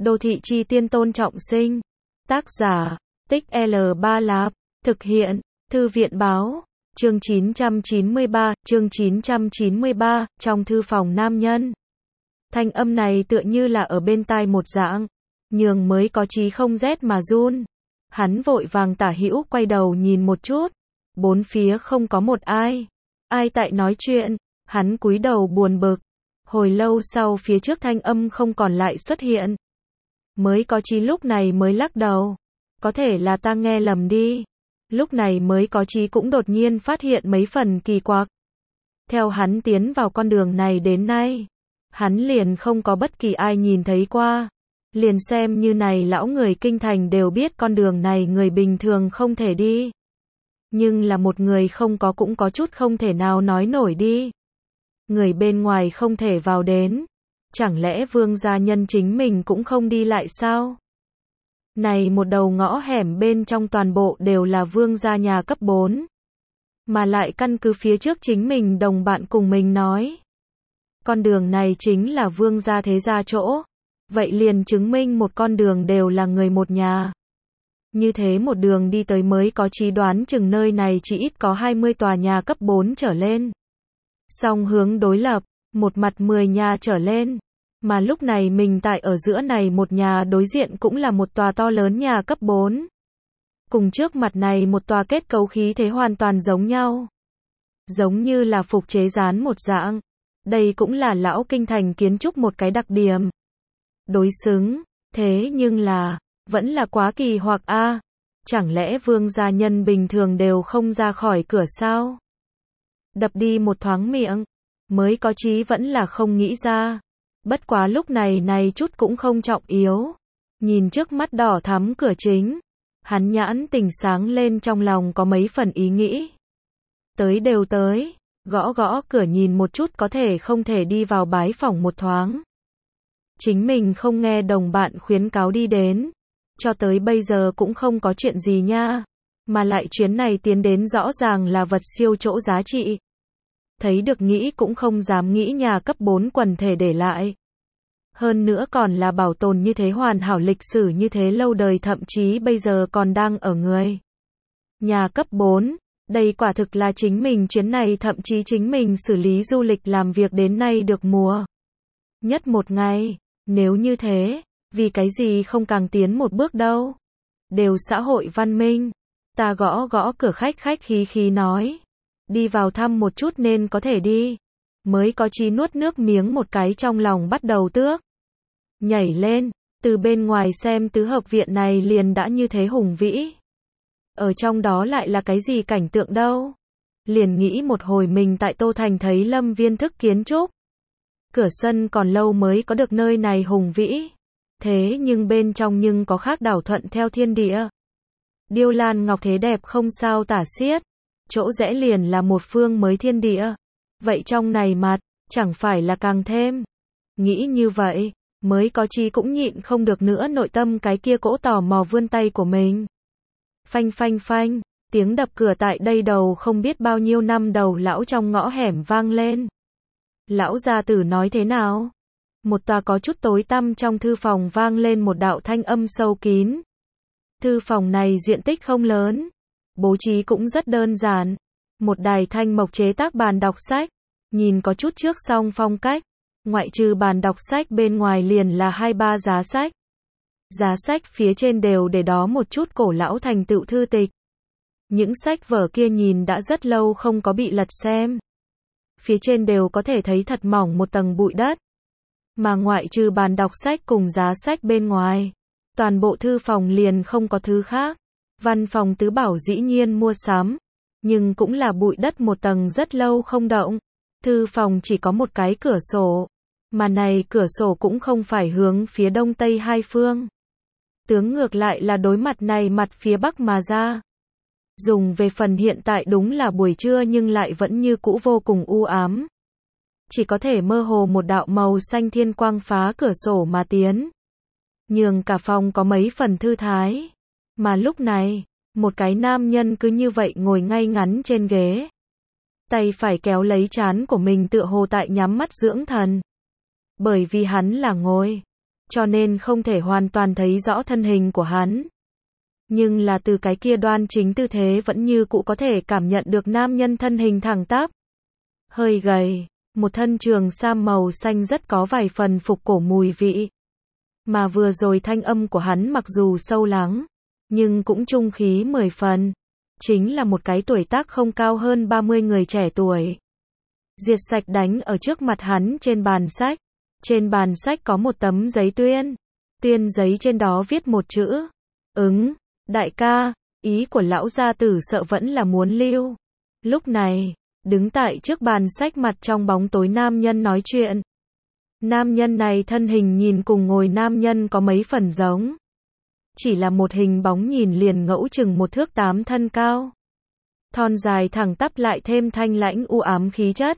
Đô thị chi tiên Tôn Trọng Sinh. Tác giả, Tích L3 Lạp. Thực hiện, Thư viện báo. Chương 993, trong thư phòng nam nhân. Thanh âm này tựa như là ở bên tai một dạng, nhường mới có chí không rét mà run. Hắn vội vàng tả hữu quay đầu nhìn một chút, bốn phía không có một ai. Ai tại nói chuyện, hắn cúi đầu buồn bực. Hồi lâu sau phía trước thanh âm không còn lại xuất hiện. Mới có chí lúc này mới lắc đầu. Có thể là ta nghe lầm đi. Lúc này mới có chí cũng đột nhiên phát hiện mấy phần kỳ quặc. Theo hắn tiến vào con đường này đến nay, hắn liền không có bất kỳ ai nhìn thấy qua. Liền xem như này lão người kinh thành đều biết con đường này người bình thường không thể đi. Nhưng là một người không có cũng có chút không thể nào nói nổi đi. Người bên ngoài không thể vào đến. Chẳng lẽ Vương gia nhân chính mình cũng không đi lại sao? Này một đầu ngõ hẻm bên trong toàn bộ đều là Vương gia nhà cấp 4. Mà lại căn cứ phía trước chính mình đồng bạn cùng mình nói. Con đường này chính là Vương gia thế gia chỗ. Vậy liền chứng minh một con đường đều là người một nhà. Như thế một đường đi tới mới có chí đoán chừng nơi này chỉ ít có 20 tòa nhà cấp 4 trở lên. Song hướng đối lập, một mặt 10 nhà trở lên. Mà lúc này mình tại ở giữa này một nhà đối diện cũng là một tòa to lớn nhà cấp 4. Cùng trước mặt này một tòa kết cấu khí thế hoàn toàn giống nhau. Giống như là phục chế dán một dạng. Đây cũng là lão kinh thành kiến trúc một cái đặc điểm. Đối xứng, thế nhưng là, vẫn là quá kỳ hoặc a. Chẳng lẽ Vương gia nhân bình thường đều không ra khỏi cửa sao? Đập đi một thoáng miệng, mới có chí vẫn là không nghĩ ra. Bất quá lúc này chút cũng không trọng yếu. Nhìn trước mắt đỏ thắm cửa chính, hắn nhãn tỉnh sáng lên trong lòng có mấy phần ý nghĩ. Tới đều tới, gõ gõ cửa nhìn một chút có thể không thể đi vào bái phỏng một thoáng. Chính mình không nghe đồng bạn khuyến cáo đi đến. Cho tới bây giờ cũng không có chuyện gì nha. Mà lại chuyến này tiến đến rõ ràng là vật siêu chỗ giá trị. Thấy được nghĩ cũng không dám nghĩ nhà cấp 4 quần thể để lại. Hơn nữa còn là bảo tồn như thế hoàn hảo lịch sử như thế lâu đời thậm chí bây giờ còn đang ở người. Nhà cấp 4, đây quả thực là chính mình chuyến này thậm chí chính mình xử lý du lịch làm việc đến nay được mùa. Nhất một ngày, nếu như thế, vì cái gì không càng tiến một bước đâu. Đều xã hội văn minh. Ta gõ gõ cửa khách khí nói. Đi vào thăm một chút nên có thể đi. Mới có chí nuốt nước miếng một cái trong lòng bắt đầu tước. Nhảy lên, từ bên ngoài xem tứ hợp viện này liền đã như thế hùng vĩ. Ở trong đó lại là cái gì cảnh tượng đâu. Liền nghĩ một hồi mình tại Tô Thành thấy Lâm Viên thức kiến trúc. Cửa sân còn lâu mới có được nơi này hùng vĩ. Thế nhưng bên trong nhưng có khác đảo thuận theo thiên địa. Điêu lan ngọc thế đẹp không sao tả xiết. Chỗ rẽ liền là một phương mới thiên địa. Vậy trong này mặt, chẳng phải là càng thêm. Nghĩ như vậy, mới có chí cũng nhịn không được nữa nội tâm cái kia cỗ tò mò vươn tay của mình. Phanh phanh phanh, tiếng đập cửa tại đây đầu không biết bao nhiêu năm đầu lão trong ngõ hẻm vang lên. Lão gia tử nói thế nào? Một tòa có chút tối tăm trong thư phòng vang lên một đạo thanh âm sâu kín. Thư phòng này diện tích không lớn, bố trí cũng rất đơn giản. Một đài thanh mộc chế tác bàn đọc sách, nhìn có chút trước song phong cách. Ngoại trừ bàn đọc sách bên ngoài liền là 2-3 giá sách. Giá sách phía trên đều để đó một chút cổ lão thành tựu thư tịch. Những sách vở kia nhìn đã rất lâu không có bị lật xem. Phía trên đều có thể thấy thật mỏng một tầng bụi đất. Mà ngoại trừ bàn đọc sách cùng giá sách bên ngoài, toàn bộ thư phòng liền không có thứ khác. Văn phòng tứ bảo dĩ nhiên mua sắm, nhưng cũng là bụi đất một tầng rất lâu không động. Thư phòng chỉ có một cái cửa sổ, mà này cửa sổ cũng không phải hướng phía đông tây hai phương. Tướng ngược lại là đối mặt này mặt phía bắc mà ra. Dùng về phần hiện tại đúng là buổi trưa nhưng lại vẫn như cũ vô cùng u ám. Chỉ có thể mơ hồ một đạo màu xanh thiên quang phá cửa sổ mà tiến. Nhường cả phòng có mấy phần thư thái. Mà lúc này, một cái nam nhân cứ như vậy ngồi ngay ngắn trên ghế. Tay phải kéo lấy trán của mình tựa hồ tại nhắm mắt dưỡng thần. Bởi vì hắn là ngồi cho nên không thể hoàn toàn thấy rõ thân hình của hắn. Nhưng là từ cái kia đoan chính tư thế vẫn như cũ có thể cảm nhận được nam nhân thân hình thẳng tắp. Hơi gầy, một thân trường sam màu xanh rất có vài phần phục cổ mùi vị. Mà vừa rồi thanh âm của hắn mặc dù sâu lắng, nhưng cũng trung khí 10 phần. Chính là một cái tuổi tác không cao hơn 30 người trẻ tuổi. Diệt sạch đánh ở trước mặt hắn trên bàn sách. Trên bàn sách có một tấm giấy tuyên. Tuyên giấy trên đó viết một chữ. Ứng, đại ca, ý của lão gia tử sợ vẫn là muốn lưu. Lúc này, đứng tại trước bàn sách mặt trong bóng tối nam nhân nói chuyện. Nam nhân này thân hình nhìn cùng ngồi nam nhân có mấy phần giống. Chỉ là một hình bóng nhìn liền ngẫu chừng 1 thước 8 thân cao. Thon dài thẳng tắp lại thêm thanh lãnh u ám khí chất.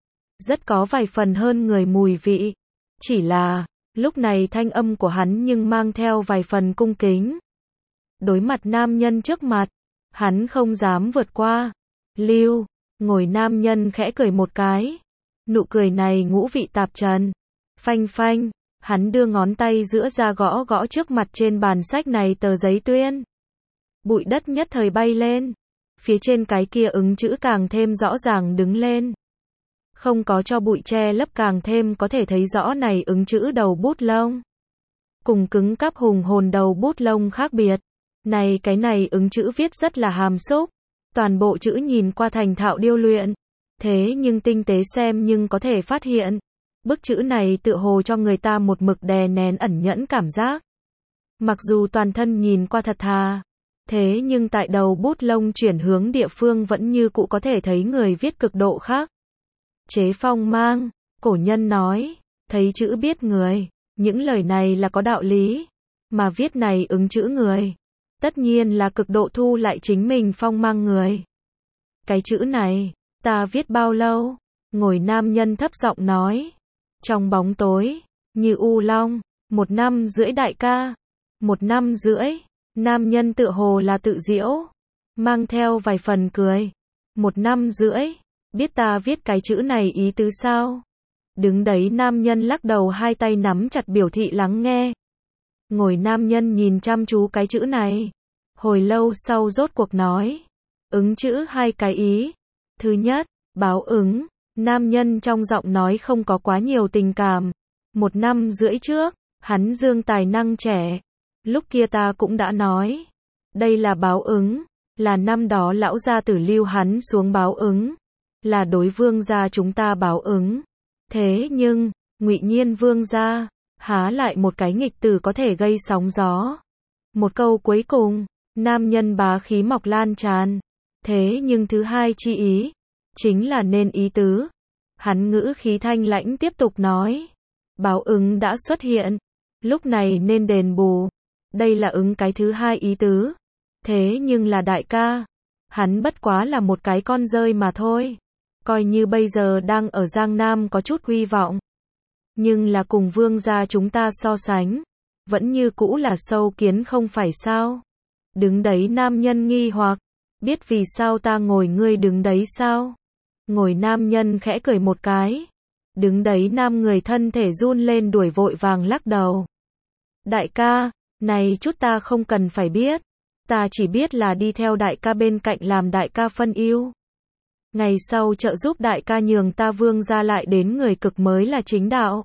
Rất có vài phần hơn người mùi vị. Chỉ là, lúc này thanh âm của hắn nhưng mang theo vài phần cung kính. Đối mặt nam nhân trước mặt, hắn không dám vượt qua. Lưu, ngồi nam nhân khẽ cười một cái. Nụ cười này ngũ vị tạp trần. Phanh phanh, hắn đưa ngón tay giữa ra gõ gõ trước mặt trên bàn sách này tờ giấy tuyên. Bụi đất nhất thời bay lên. Phía trên cái kia ứng chữ càng thêm rõ ràng đứng lên. Không có cho bụi che lấp càng thêm có thể thấy rõ này ứng chữ đầu bút lông. Cùng cứng cáp hùng hồn đầu bút lông khác biệt. Cái này ứng chữ viết rất là hàm xúc. Toàn bộ chữ nhìn qua thành thạo điêu luyện. Thế nhưng tinh tế xem nhưng có thể phát hiện. Bức chữ này tựa hồ cho người ta một mực đè nén ẩn nhẫn cảm giác. Mặc dù toàn thân nhìn qua thật thà. Thế nhưng tại đầu bút lông chuyển hướng địa phương vẫn như cũ có thể thấy người viết cực độ khác. Chế phong mang, cổ nhân nói, thấy chữ biết người, những lời này là có đạo lý, mà viết này ứng chữ người, tất nhiên là cực độ thu lại chính mình phong mang người. Cái chữ này, ta viết bao lâu? Ngồi nam nhân thấp giọng nói, trong bóng tối, như u long, 1 năm rưỡi đại ca, 1 năm rưỡi, nam nhân tựa hồ là tự giễu, mang theo vài phần cười, 1 năm rưỡi. Biết ta viết cái chữ này ý tứ sao? Đứng đấy nam nhân lắc đầu hai tay nắm chặt biểu thị lắng nghe. Ngồi nam nhân nhìn chăm chú cái chữ này. Hồi lâu sau rốt cuộc nói. Ứng chữ 2 cái ý. Thứ nhất, báo ứng. Nam nhân trong giọng nói không có quá nhiều tình cảm. 1 năm rưỡi trước, hắn dương tài năng trẻ. Lúc kia ta cũng đã nói. Đây là báo ứng. Là năm đó lão gia tử lưu hắn xuống báo ứng. Là đối vương gia chúng ta báo ứng. Thế nhưng, Ngụy Nhiên vương gia, há lại một cái nghịch tử có thể gây sóng gió. Một câu cuối cùng, nam nhân bá khí mọc lan tràn. Thế nhưng thứ hai chi ý, chính là nên ý tứ. Hắn ngữ khí thanh lãnh tiếp tục nói. Báo ứng đã xuất hiện. Lúc này nên đền bù. Đây là ứng cái thứ hai ý tứ. Thế nhưng là đại ca. Hắn bất quá là một cái con rơi mà thôi. Coi như bây giờ đang ở Giang Nam có chút hy vọng. Nhưng là cùng vương gia chúng ta so sánh. Vẫn như cũ là sâu kiến không phải sao. Đứng đấy nam nhân nghi hoặc. Biết vì sao ta ngồi ngươi đứng đấy sao? Ngồi nam nhân khẽ cười một cái. Đứng đấy nam người thân thể run lên đuổi vội vàng lắc đầu. Đại ca, này chút ta không cần phải biết. Ta chỉ biết là đi theo đại ca bên cạnh làm đại ca phân ưu. Ngày sau trợ giúp đại ca nhường ta vương gia lại đến người cực mới là chính đạo.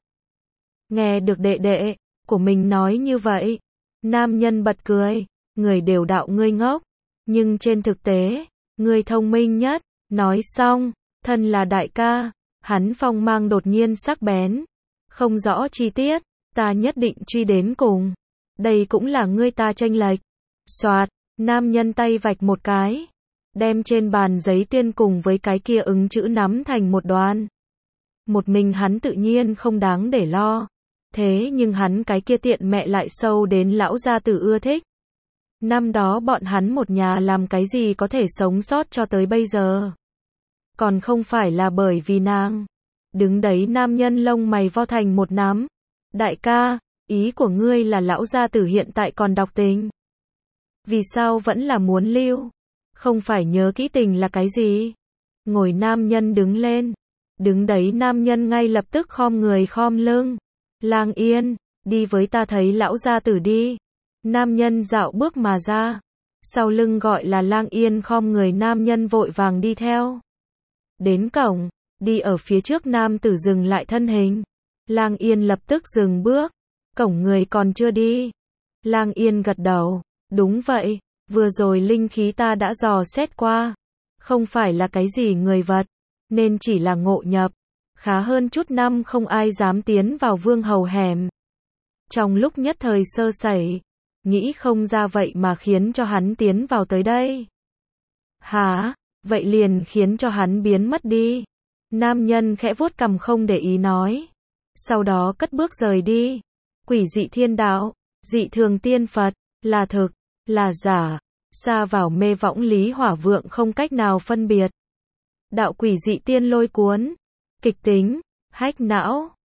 Nghe được đệ đệ của mình nói như vậy, nam nhân bật cười, người đều đạo ngươi ngốc, nhưng trên thực tế, ngươi thông minh nhất. Nói xong, thân là đại ca, hắn phong mang đột nhiên sắc bén, không rõ chi tiết, ta nhất định truy đến cùng. Đây cũng là ngươi ta chênh lệch. Soạt, nam nhân tay vạch một cái, đem trên bàn giấy tuyên cùng với cái kia ứng chữ nắm thành một đoàn. Một mình hắn tự nhiên không đáng để lo. Thế nhưng hắn cái kia tiện mẹ lại sâu đến lão gia tử ưa thích. Năm đó bọn hắn một nhà làm cái gì có thể sống sót cho tới bây giờ. Còn không phải là bởi vì nàng. Đứng đấy nam nhân lông mày vo thành một nắm. Đại ca, ý của ngươi là lão gia tử hiện tại còn đọc tình. Vì sao vẫn là muốn lưu? Không phải nhớ kỹ tình là cái gì? Ngồi nam nhân đứng lên. Đứng đấy nam nhân ngay lập tức khom người khom lưng. Lang Yên, đi với ta thấy lão gia tử đi. Nam nhân dạo bước mà ra. Sau lưng gọi là Lang Yên khom người, nam nhân vội vàng đi theo. Đến cổng, đi ở phía trước nam tử dừng lại thân hình. Lang Yên lập tức dừng bước. Cổng người còn chưa đi. Lang Yên gật đầu. Đúng vậy, vừa rồi linh khí ta đã dò xét qua. Không phải là cái gì người vật, nên chỉ là ngộ nhập. Khá hơn chút năm không ai dám tiến vào vương hầu hẻm. Trong lúc nhất thời sơ sẩy, nghĩ không ra vậy mà khiến cho hắn tiến vào tới đây. Hả, vậy liền khiến cho hắn biến mất đi. Nam nhân khẽ vuốt cằm không để ý nói. Sau đó cất bước rời đi. Quỷ dị thiên đạo, dị thường tiên Phật, là thực, là giả, xa vào mê võng Lý Hỏa Vượng không cách nào phân biệt. Đạo quỷ dị tiên lôi cuốn, kịch tính, hách não.